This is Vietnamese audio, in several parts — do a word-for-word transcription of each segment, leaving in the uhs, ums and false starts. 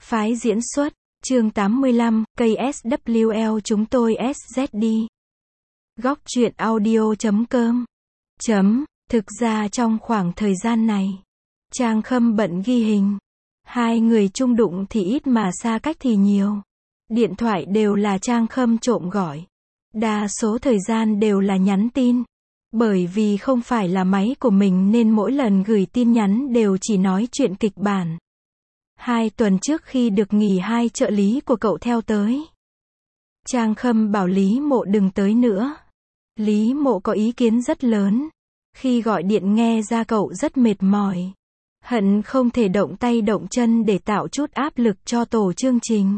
Phái diễn xuất, chương tám mươi lăm, cây ét vê kép lờ chúng tôi ét dét đi. Góc truyện audio chấm com. Chấm, thực ra trong khoảng thời gian này, Trang Khâm bận ghi hình. Hai người chung đụng thì ít mà xa cách thì nhiều. Điện thoại đều là Trang Khâm trộm gọi. Đa số thời gian đều là nhắn tin. Bởi vì không phải là máy của mình nên mỗi lần gửi tin nhắn đều chỉ nói chuyện kịch bản. Hai tuần trước khi được nghỉ, hai trợ lý của cậu theo tới. Trang Khâm bảo Lý Mộ đừng tới nữa. Lý Mộ có ý kiến rất lớn. Khi gọi điện nghe ra cậu rất mệt mỏi. Hận không thể động tay động chân để tạo chút áp lực cho tổ chương trình.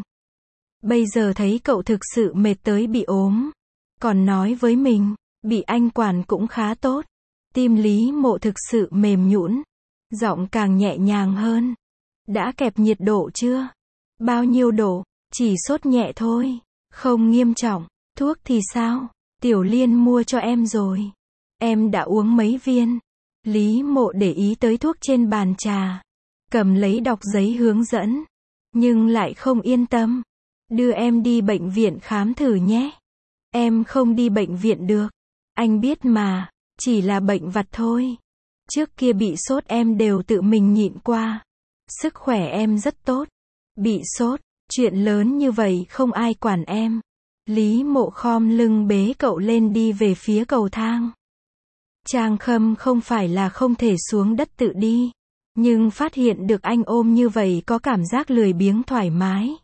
Bây giờ thấy cậu thực sự mệt tới bị ốm. Còn nói với mình, bị anh quản cũng khá tốt. Tim Lý Mộ thực sự mềm nhũn. Giọng càng nhẹ nhàng hơn. Đã kẹp nhiệt độ chưa? Bao nhiêu độ? Chỉ sốt nhẹ thôi. Không nghiêm trọng. Thuốc thì sao? Tiểu Liên mua cho em rồi. Em đã uống mấy viên. Lý Mộ để ý tới thuốc trên bàn trà. Cầm lấy đọc giấy hướng dẫn. Nhưng lại không yên tâm. Đưa em đi bệnh viện khám thử nhé. Em không đi bệnh viện được. Anh biết mà. Chỉ là bệnh vặt thôi. Trước kia bị sốt em đều tự mình nhịn qua. Sức khỏe em rất tốt. Bị sốt, chuyện lớn như vậy không ai quản em. Lý Mộ khom lưng bế cậu lên đi về phía cầu thang. Trang Khâm không phải là không thể xuống đất tự đi. Nhưng phát hiện được anh ôm như vậy có cảm giác lười biếng thoải mái.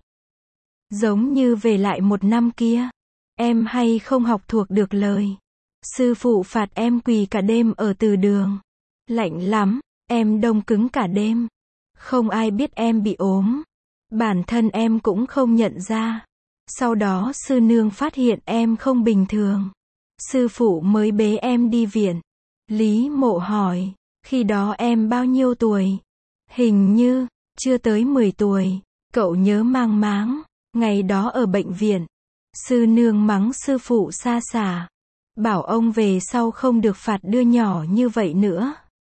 Giống như về lại một năm kia. Em hay không học thuộc được lời. Sư phụ phạt em quỳ cả đêm ở từ đường. Lạnh lắm, em đông cứng cả đêm. Không ai biết em bị ốm. Bản thân em cũng không nhận ra. Sau đó sư nương phát hiện em không bình thường. Sư phụ mới bế em đi viện. Lý Mộ hỏi, khi đó em bao nhiêu tuổi? Hình như, chưa tới mười tuổi. Cậu nhớ mang máng, ngày đó ở bệnh viện. Sư nương mắng sư phụ xa xả. Bảo ông về sau không được phạt đưa nhỏ như vậy nữa.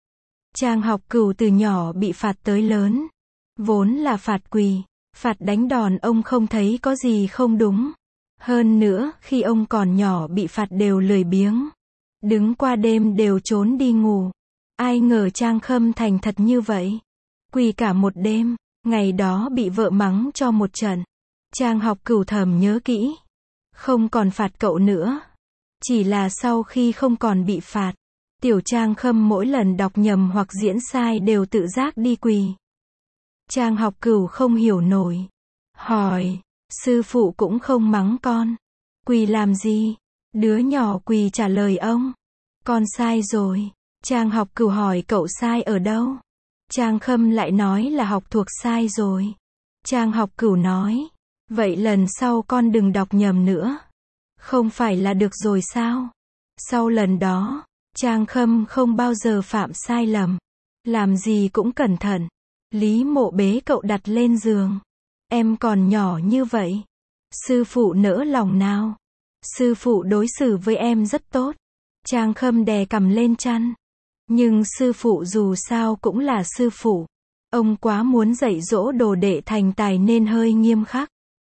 Trang Học Cửu từ nhỏ bị phạt tới lớn. Vốn là phạt quỳ, phạt đánh đòn ông không thấy có gì không đúng. Hơn nữa, khi ông còn nhỏ bị phạt đều lười biếng. Đứng qua đêm đều trốn đi ngủ. Ai ngờ Trang Khâm thành thật như vậy. Quỳ cả một đêm, ngày đó bị vợ mắng cho một trận. Trang Học Cửu thầm nhớ kỹ. Không còn phạt cậu nữa. Chỉ là sau khi không còn bị phạt. Tiểu Trang Khâm mỗi lần đọc nhầm hoặc diễn sai đều tự giác đi quỳ. Trang Học Cửu không hiểu nổi. Hỏi, sư phụ cũng không mắng con. Quỳ làm gì? Đứa nhỏ quỳ trả lời ông. Con sai rồi. Trang Học Cửu hỏi cậu sai ở đâu? Trang Khâm lại nói là học thuộc sai rồi. Trang Học Cửu nói, vậy lần sau con đừng đọc nhầm nữa. Không phải là được rồi sao? Sau lần đó, Trang Khâm không bao giờ phạm sai lầm. Làm gì cũng cẩn thận. Lý Mộ bế cậu đặt lên giường. Em còn nhỏ như vậy. Sư phụ nỡ lòng nào. Sư phụ đối xử với em rất tốt. Trang Khâm đè cằm lên chăn. Nhưng sư phụ dù sao cũng là sư phụ. Ông quá muốn dạy dỗ đồ đệ thành tài nên hơi nghiêm khắc.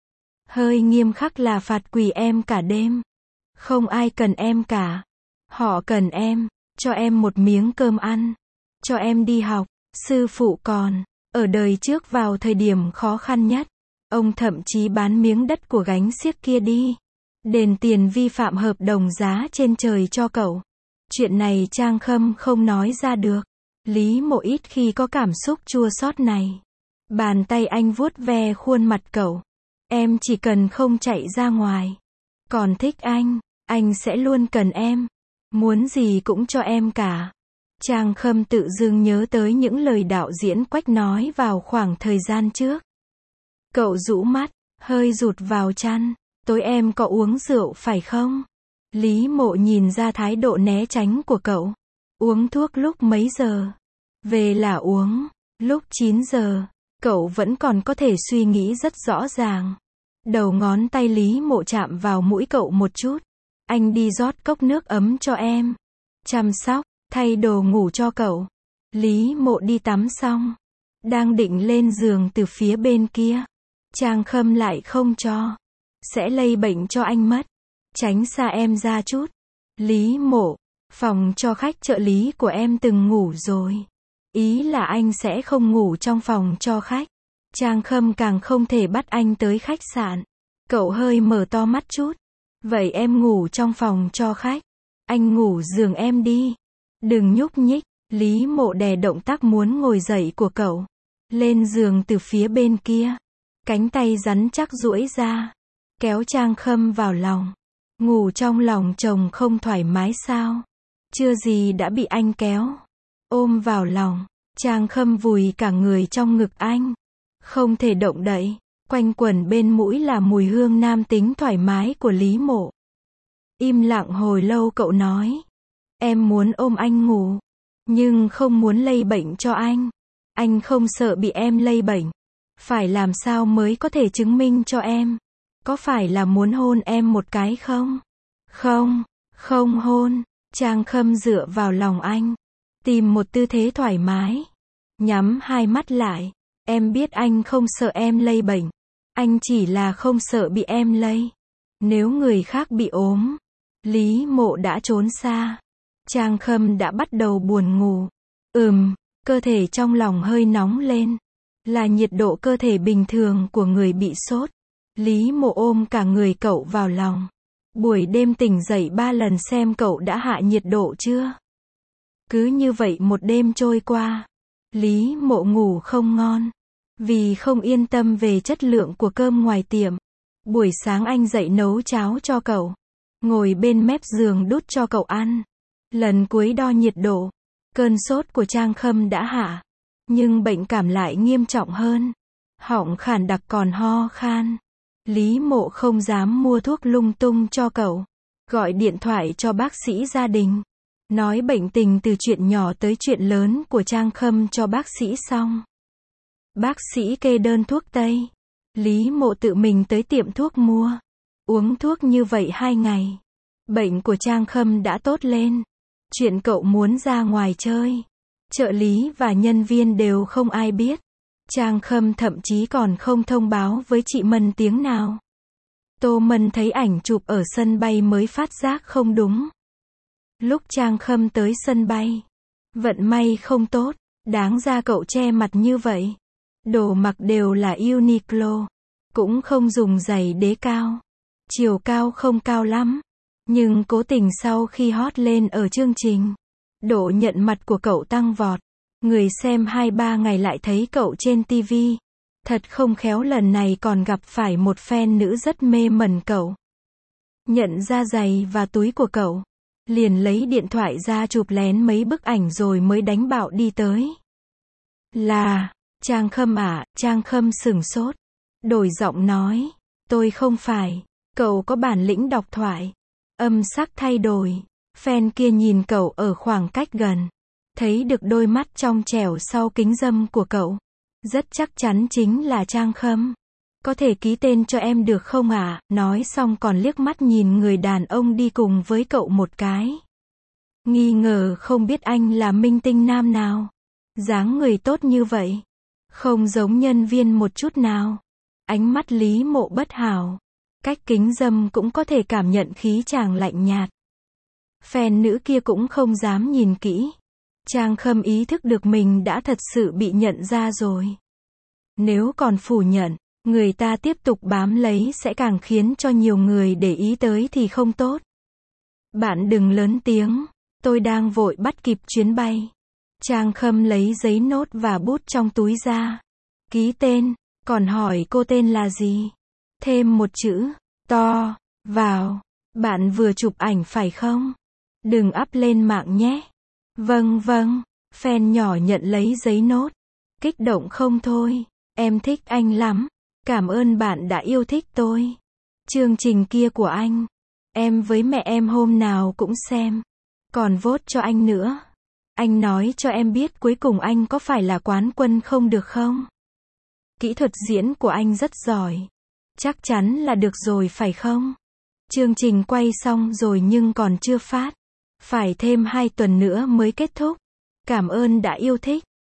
Hơi nghiêm khắc là phạt quỳ em cả đêm. Không ai cần em cả. Họ cần em, cho em một miếng cơm ăn, cho em đi học. Sư phụ còn, ở đời trước vào thời điểm khó khăn nhất, ông thậm chí bán miếng đất của gánh xiếc kia đi, đền tiền vi phạm hợp đồng giá trên trời cho cậu. Chuyện này Trang Khâm không nói ra được. Lý Mộ ít khi có cảm xúc chua xót này. Bàn tay anh vuốt ve khuôn mặt cậu. Em chỉ cần không chạy ra ngoài. Còn thích anh, anh sẽ luôn cần em. Muốn gì cũng cho em cả. Trang Khâm tự dưng nhớ tới những lời đạo diễn Quách nói vào khoảng thời gian trước. Cậu rũ mắt, hơi rụt vào chăn. Tối em có uống rượu phải không? Lý Mộ nhìn ra thái độ né tránh của cậu. Uống thuốc lúc mấy giờ? Về là uống. Lúc chín giờ. Cậu vẫn còn có thể suy nghĩ rất rõ ràng. Đầu ngón tay Lý Mộ chạm vào mũi cậu một chút. Anh đi rót cốc nước ấm cho em. Chăm sóc, thay đồ ngủ cho cậu. Lý Mộ đi tắm xong. Đang định lên giường từ phía bên kia. Trang Khâm lại không cho. Sẽ lây bệnh cho anh mất. Tránh xa em ra chút. Lý Mộ, phòng cho khách trợ lý của em từng ngủ rồi. Ý là anh sẽ không ngủ trong phòng cho khách. Trang Khâm càng không thể bắt anh tới khách sạn. Cậu hơi mở to mắt chút. Vậy em ngủ trong phòng cho khách. Anh ngủ giường em đi. Đừng nhúc nhích. Lý Mộ đè động tác muốn ngồi dậy của cậu. Lên giường từ phía bên kia. Cánh tay rắn chắc duỗi ra. Kéo Trang Khâm vào lòng. Ngủ trong lòng chồng không thoải mái sao? Chưa gì đã bị anh kéo. Ôm vào lòng. Trang Khâm vùi cả người trong ngực anh. Không thể động đậy. Quanh quẩn bên mũi là mùi hương nam tính thoải mái của Lý Mộ. Im lặng hồi lâu cậu nói. Em muốn ôm anh ngủ. Nhưng không muốn lây bệnh cho anh. Anh không sợ bị em lây bệnh. Phải làm sao mới có thể chứng minh cho em? Có phải là muốn hôn em một cái không? Không, không hôn. Trang Khâm dựa vào lòng anh. Tìm một tư thế thoải mái. Nhắm hai mắt lại. Em biết anh không sợ em lây bệnh. Anh chỉ là không sợ bị em lây. Nếu người khác bị ốm. Lý Mộ đã trốn xa. Trang Khâm đã bắt đầu buồn ngủ. Ừm, cơ thể trong lòng hơi nóng lên. Là nhiệt độ cơ thể bình thường của người bị sốt. Lý Mộ ôm cả người cậu vào lòng. Buổi đêm tỉnh dậy ba lần xem cậu đã hạ nhiệt độ chưa. Cứ như vậy một đêm trôi qua. Lý Mộ ngủ không ngon. Vì không yên tâm về chất lượng của cơm ngoài tiệm. Buổi sáng anh dậy nấu cháo cho cậu. Ngồi bên mép giường đút cho cậu ăn. Lần cuối đo nhiệt độ. Cơn sốt của Trang Khâm đã hạ. Nhưng bệnh cảm lại nghiêm trọng hơn. Họng khản đặc còn ho khan. Lý Mộ không dám mua thuốc lung tung cho cậu. Gọi điện thoại cho bác sĩ gia đình. Nói bệnh tình từ chuyện nhỏ tới chuyện lớn của Trang Khâm cho bác sĩ xong. Bác sĩ kê đơn thuốc tây. Lý Mộ tự mình tới tiệm thuốc mua. Uống thuốc như vậy hai ngày. Bệnh của Trang Khâm đã tốt lên. Chuyện cậu muốn ra ngoài chơi. Trợ lý và nhân viên đều không ai biết. Trang Khâm thậm chí còn không thông báo với chị Mân tiếng nào. Tô Mân thấy ảnh chụp ở sân bay mới phát giác không đúng. Lúc Trang Khâm tới sân bay. Vận may không tốt. Đáng ra cậu che mặt như vậy. Đồ mặc đều là Uniqlo. Cũng không dùng giày đế cao. Chiều cao không cao lắm. Nhưng cố tình sau khi hot lên ở chương trình. Độ nhận mặt của cậu tăng vọt. Người xem hai ba ngày lại thấy cậu trên ti vi. Thật không khéo lần này còn gặp phải một fan nữ rất mê mẩn cậu. Nhận ra giày và túi của cậu. Liền lấy điện thoại ra chụp lén mấy bức ảnh rồi mới đánh bạo đi tới. Là, Trang Khâm à, Trang Khâm sửng sốt. Đổi giọng nói. Tôi không phải. Cậu có bản lĩnh đọc thoại. Âm sắc thay đổi. Fan kia nhìn cậu ở khoảng cách gần. Thấy được đôi mắt trong trẻo sau kính râm của cậu. Rất chắc chắn chính là Trang Khâm. Có thể ký tên cho em được không ạ? À? Nói xong còn liếc mắt nhìn người đàn ông đi cùng với cậu một cái. Nghi ngờ không biết anh là minh tinh nam nào. Dáng người tốt như vậy. Không giống nhân viên một chút nào. Ánh mắt Lý Mộ bất hảo. Cách kính râm cũng có thể cảm nhận khí chàng lạnh nhạt. Fan nữ kia cũng không dám nhìn kỹ. Trang Khâm ý thức được mình đã thật sự bị nhận ra rồi. Nếu còn phủ nhận, người ta tiếp tục bám lấy sẽ càng khiến cho nhiều người để ý tới thì không tốt. Bạn đừng lớn tiếng, tôi đang vội bắt kịp chuyến bay. Trang Khâm lấy giấy nốt và bút trong túi ra. Ký tên, còn hỏi cô tên là gì? Thêm một chữ, to, vào. Bạn vừa chụp ảnh phải không? Đừng up lên mạng nhé. Vâng vâng, fan nhỏ nhận lấy giấy nốt. Kích động không thôi. Em thích anh lắm. Cảm ơn bạn đã yêu thích tôi. Chương trình kia của anh. Em với mẹ em hôm nào cũng xem. Còn vote cho anh nữa. Anh nói cho em biết cuối cùng anh có phải là quán quân không được không? Kỹ thuật diễn của anh rất giỏi. Chắc chắn là được rồi phải không? Chương trình quay xong rồi nhưng còn chưa phát. Phải thêm hai tuần nữa mới kết thúc. Cảm ơn đã yêu thích.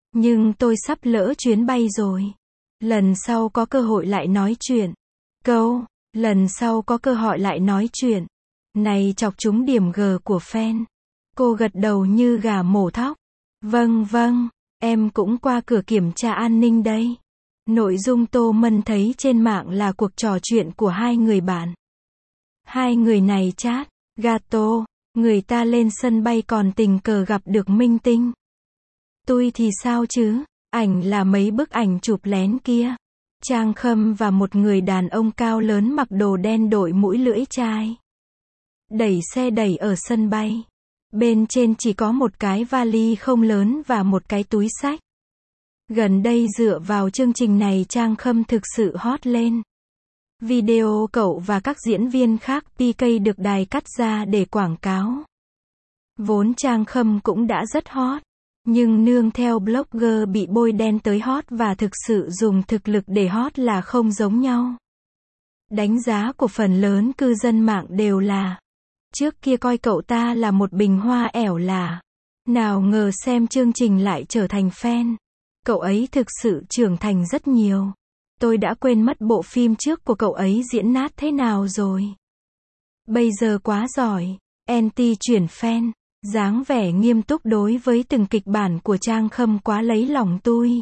Nhưng tôi sắp lỡ chuyến bay rồi. Lần sau có cơ hội lại nói chuyện. Câu, lần sau có cơ hội lại nói chuyện. Này chọc trúng điểm G của fan. Cô gật đầu như gà mổ thóc. Vâng vâng, em cũng qua cửa kiểm tra an ninh đây. Nội dung Tô Mân thấy trên mạng là cuộc trò chuyện của hai người bạn. Hai người này chat, gato, người ta lên sân bay còn tình cờ gặp được minh tinh. Tôi thì sao chứ, ảnh là mấy bức ảnh chụp lén kia. Trang Khâm và một người đàn ông cao lớn mặc đồ đen đội mũi lưỡi chai. Đẩy xe đẩy ở sân bay. Bên trên chỉ có một cái vali không lớn và một cái túi xách. Gần đây dựa vào chương trình này Trang Khâm thực sự hot lên. Video cậu và các diễn viên khác pê ca được đài cắt ra để quảng cáo. Vốn Trang Khâm cũng đã rất hot. Nhưng nương theo blogger bị bôi đen tới hot và thực sự dùng thực lực để hot là không giống nhau. Đánh giá của phần lớn cư dân mạng đều là trước kia coi cậu ta là một bình hoa ẻo lả. Nào ngờ xem chương trình lại trở thành fan. Cậu ấy thực sự trưởng thành rất nhiều. Tôi đã quên mất bộ phim trước của cậu ấy diễn nát thế nào rồi. Bây giờ quá giỏi. Anti chuyển fan. Dáng vẻ nghiêm túc đối với từng kịch bản của Trang Khâm quá lấy lòng tôi.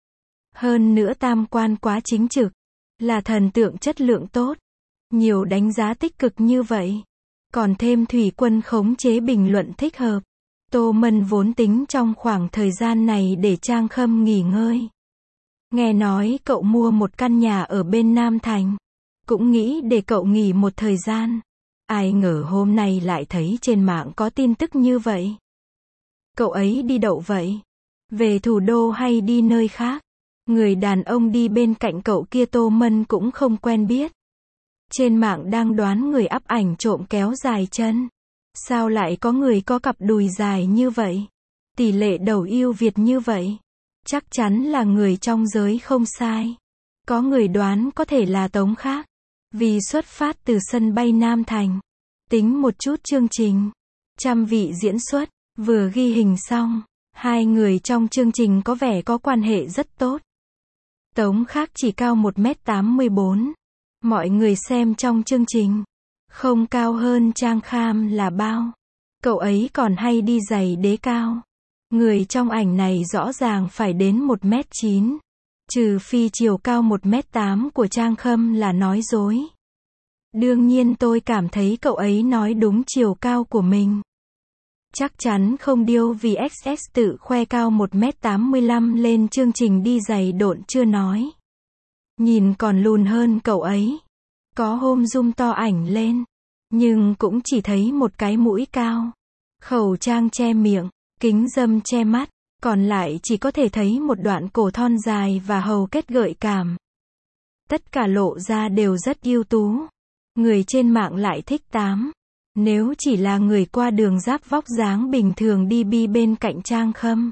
Hơn nữa tam quan quá chính trực. Là thần tượng chất lượng tốt. Nhiều đánh giá tích cực như vậy. Còn thêm Thủy Quân khống chế bình luận thích hợp. Tô Mân vốn tính trong khoảng thời gian này để Trang Khâm nghỉ ngơi. Nghe nói cậu mua một căn nhà ở bên Nam Thành. Cũng nghĩ để cậu nghỉ một thời gian. Ai ngờ hôm nay lại thấy trên mạng có tin tức như vậy. Cậu ấy đi đậu vậy? Về thủ đô hay đi nơi khác? Người đàn ông đi bên cạnh cậu kia Tô Mân cũng không quen biết. Trên mạng đang đoán người up ảnh trộm kéo dài chân. Sao lại có người có cặp đùi dài như vậy? Tỷ lệ đầu yêu Việt như vậy? Chắc chắn là người trong giới không sai. Có người đoán có thể là Tống Khác. Vì xuất phát từ sân bay Nam Thành. Tính một chút chương trình. Trăm vị diễn xuất. Vừa ghi hình xong. Hai người trong chương trình có vẻ có quan hệ rất tốt. Tống Khác chỉ cao một mét tám mươi bốn. Mọi người xem trong chương trình. Không cao hơn Trang Kham là bao. Cậu ấy còn hay đi giày đế cao. Người trong ảnh này rõ ràng phải đến một mét chín. Trừ phi chiều cao một mét tám của Trang Khâm là nói dối. Đương nhiên tôi cảm thấy cậu ấy nói đúng chiều cao của mình. Chắc chắn không điêu vì ích ét tự khoe cao một mét tám mươi lăm lên chương trình đi giày độn chưa nói. Nhìn còn lùn hơn cậu ấy. Có hôm zoom to ảnh lên. Nhưng cũng chỉ thấy một cái mũi cao. Khẩu trang che miệng, kính râm che mắt. Còn lại chỉ có thể thấy một đoạn cổ thon dài và hầu kết gợi cảm. Tất cả lộ ra đều rất ưu tú. Người trên mạng lại thích tám. Nếu chỉ là người qua đường giáp vóc dáng bình thường đi bi bên cạnh Trang Khâm.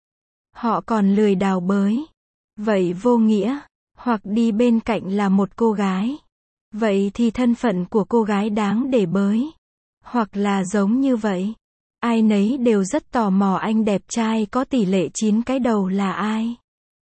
Họ còn lười đào bới. Vậy vô nghĩa. Hoặc đi bên cạnh là một cô gái. Vậy thì thân phận của cô gái đáng để bới. Hoặc là giống như vậy. Ai nấy đều rất tò mò anh đẹp trai có tỷ lệ chín cái đầu là ai.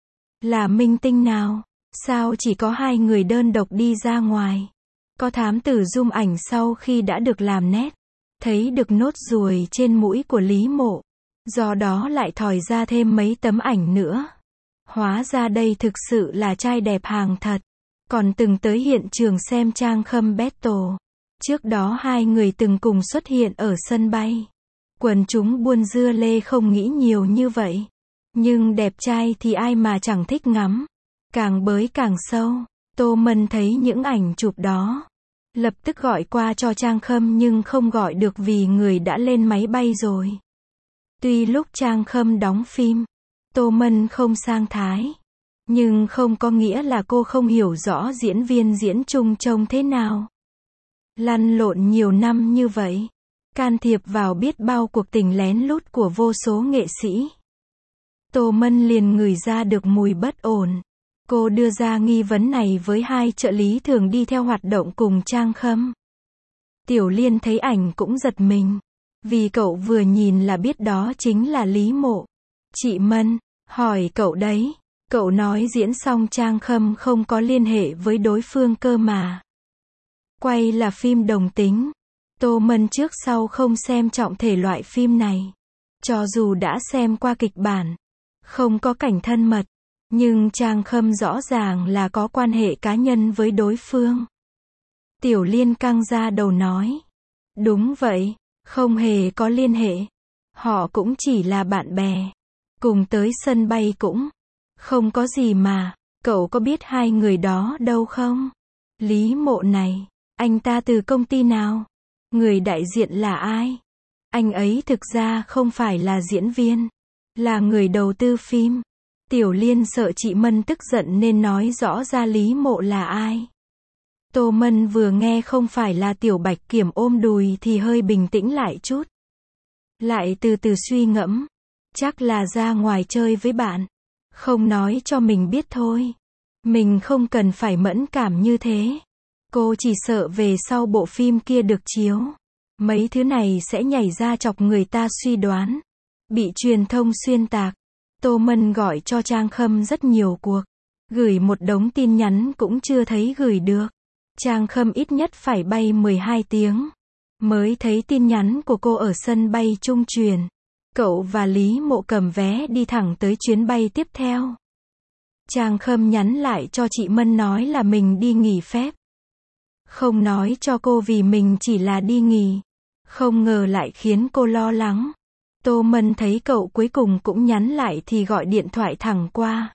Là minh tinh nào? Sao chỉ có hai người đơn độc đi ra ngoài? Có thám tử zoom ảnh sau khi đã được làm nét. Thấy được nốt ruồi trên mũi của Lý Mộ. Do đó lại thòi ra thêm mấy tấm ảnh nữa. Hóa ra đây thực sự là trai đẹp hàng thật. Còn từng tới hiện trường xem Trang Khâm battle. Trước đó hai người từng cùng xuất hiện ở sân bay. Quần chúng buôn dưa lê không nghĩ nhiều như vậy. Nhưng đẹp trai thì ai mà chẳng thích ngắm. Càng bới càng sâu. Tô Mân thấy những ảnh chụp đó. Lập tức gọi qua cho Trang Khâm nhưng không gọi được vì người đã lên máy bay rồi. Tuy lúc Trang Khâm đóng phim, Tô Mân không sang thái. Nhưng không có nghĩa là cô không hiểu rõ diễn viên diễn chung trông thế nào. Lăn lộn nhiều năm như vậy. Can thiệp vào biết bao cuộc tình lén lút của vô số nghệ sĩ. Tô Mân liền ngửi ra được mùi bất ổn. Cô đưa ra nghi vấn này với hai trợ lý thường đi theo hoạt động cùng Trang Khâm. Tiểu Liên thấy ảnh cũng giật mình. Vì cậu vừa nhìn là biết đó chính là Lý Mộ. Chị Mân, Hỏi cậu đấy. Cậu nói diễn xong Trang Khâm không có liên hệ với đối phương cơ mà. Quay là phim đồng tính. Tô Mân trước sau không xem trọng thể loại phim này. Cho dù đã xem qua kịch bản, không có cảnh thân mật, nhưng Trang Khâm rõ ràng là có quan hệ cá nhân với đối phương. Tiểu Liên căng ra đầu nói. Đúng vậy, không hề có liên hệ. Họ cũng chỉ là bạn bè. Cùng tới sân bay cũng không có gì mà. Cậu có biết hai người đó đâu không? Lý Mộ này, anh ta từ công ty nào? Người đại diện là ai? Anh ấy thực ra không phải là diễn viên, là người đầu tư phim. Tiểu Liên sợ chị Mân tức giận nên nói rõ ra Lý Mộ là ai. Tô Mân vừa nghe không phải là Tiểu Bạch Kiểm ôm đùi thì hơi bình tĩnh lại chút. Lại từ từ suy ngẫm. Chắc là ra ngoài chơi với bạn. Không nói cho mình biết thôi. Mình không cần phải mẫn cảm như thế. Cô chỉ sợ về sau bộ phim kia được chiếu. Mấy thứ này sẽ nhảy ra chọc người ta suy đoán. Bị truyền thông xuyên tạc. Tô Mân gọi cho Trang Khâm rất nhiều cuộc. Gửi một đống tin nhắn cũng chưa thấy gửi được. Trang Khâm ít nhất phải bay mười hai tiếng. Mới thấy tin nhắn của cô ở sân bay trung truyền. Cậu và Lý Mộ cầm vé đi thẳng tới chuyến bay tiếp theo. Trang Khâm nhắn lại cho chị Mân nói là mình đi nghỉ phép. Không nói cho cô vì mình chỉ là đi nghỉ. Không ngờ lại khiến cô lo lắng. Tô Mân thấy cậu cuối cùng cũng nhắn lại thì gọi điện thoại thẳng qua.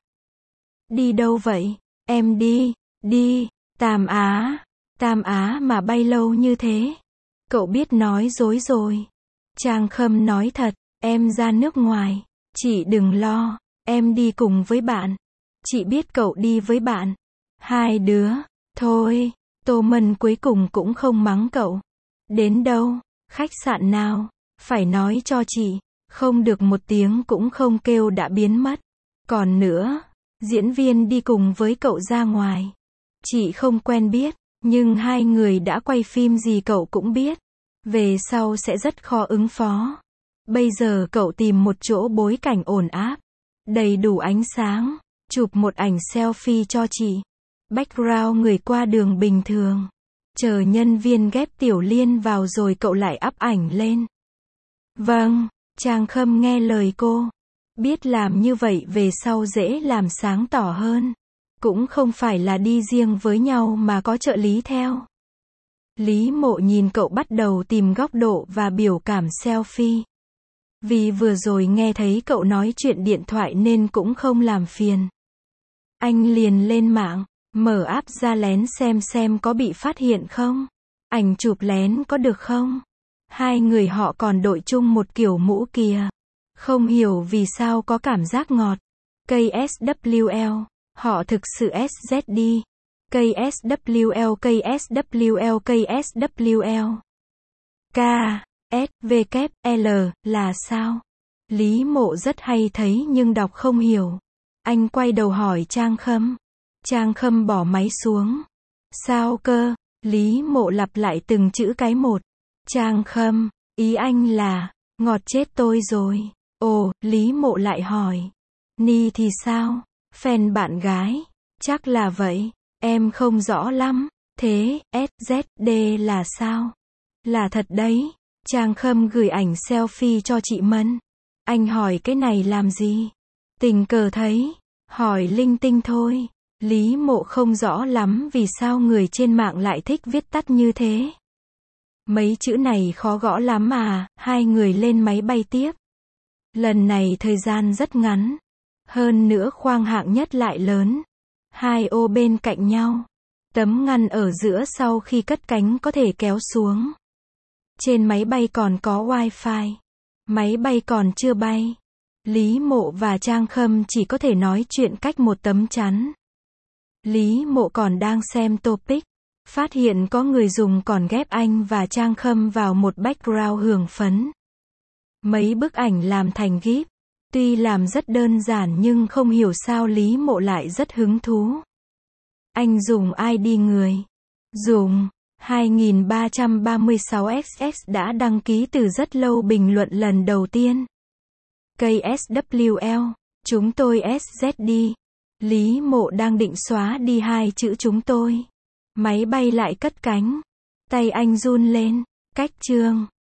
Đi đâu vậy? Em đi, đi, Tam Á. Tam Á mà bay lâu như thế. Cậu biết nói dối rồi. Trang Khâm nói thật, em ra nước ngoài. Chị đừng lo, em đi cùng với bạn. Chị biết cậu đi với bạn. Hai đứa, thôi. Tô Mân cuối cùng cũng không mắng cậu. Đến đâu? Khách sạn nào? Phải nói cho chị. Không được một tiếng cũng không kêu đã biến mất. Còn nữa, diễn viên đi cùng với cậu ra ngoài. Chị không quen biết, nhưng hai người đã quay phim gì cậu cũng biết. Về sau sẽ rất khó ứng phó. Bây giờ cậu tìm một chỗ bối cảnh ổn áp, đầy đủ ánh sáng, chụp một ảnh selfie cho chị. Background người qua đường bình thường. Chờ nhân viên ghép Tiểu Liên vào rồi cậu lại up ảnh lên. Vâng, Trang Khâm nghe lời cô. Biết làm như vậy về sau dễ làm sáng tỏ hơn. Cũng không phải là đi riêng với nhau mà có trợ lý theo. Lý Mộ nhìn cậu bắt đầu tìm góc độ và biểu cảm selfie. Vì vừa rồi nghe thấy cậu nói chuyện điện thoại nên cũng không làm phiền. Anh liền lên mạng, mở app ra lén xem xem có bị phát hiện không. Ảnh chụp lén có được không? Hai người họ còn đội chung một kiểu mũ kìa. Không hiểu vì sao có cảm giác ngọt. ca ét vê kép lờ, họ thực sự ét dét đi. ca ét vê kép lờ, ca ét vê kép lờ, ca ét vê kép lờ. K, S, V, K, L, là sao? Lý Mộ rất hay thấy nhưng đọc không hiểu. Anh quay đầu hỏi Trang Khâm. Trang Khâm bỏ máy xuống. Sao cơ? Lý Mộ lặp lại từng chữ cái một. Trang Khâm, ý anh là, ngọt chết tôi rồi. Ồ, Lý Mộ lại hỏi. Ni thì sao? Fan bạn gái? Chắc là vậy. Em không rõ lắm. Thế, ét dét đê là sao? Là thật đấy. Trang Khâm gửi ảnh selfie cho chị Mân. Anh hỏi cái này làm gì? Tình cờ thấy. Hỏi linh tinh thôi. Lý Mộ không rõ lắm vì sao người trên mạng lại thích viết tắt như thế. Mấy chữ này khó gõ lắm mà. Hai người lên máy bay tiếp. Lần này thời gian rất ngắn. Hơn nữa khoang hạng nhất lại lớn. Hai ô bên cạnh nhau. Tấm ngăn ở giữa sau khi cất cánh có thể kéo xuống. Trên máy bay còn có wifi. Máy bay còn chưa bay. Lý Mộ và Trang Khâm chỉ có thể nói chuyện cách một tấm chắn. Lý Mộ còn đang xem topic. Phát hiện có người dùng còn ghép anh và Trang Khâm vào một background hưởng phấn. Mấy bức ảnh làm thành gif. Tuy làm rất đơn giản nhưng không hiểu sao Lý Mộ lại rất hứng thú. Anh dùng i đê người. Dùng hai nghìn ba trăm ba mươi sáu ích ích đã đăng ký từ rất lâu bình luận lần đầu tiên. ca ét vê kép lờ, Chúng tôi ét dét đi. Lý Mộ đang định xóa đi hai chữ chúng tôi. Máy bay lại cất cánh. Tay anh run lên. Cách chương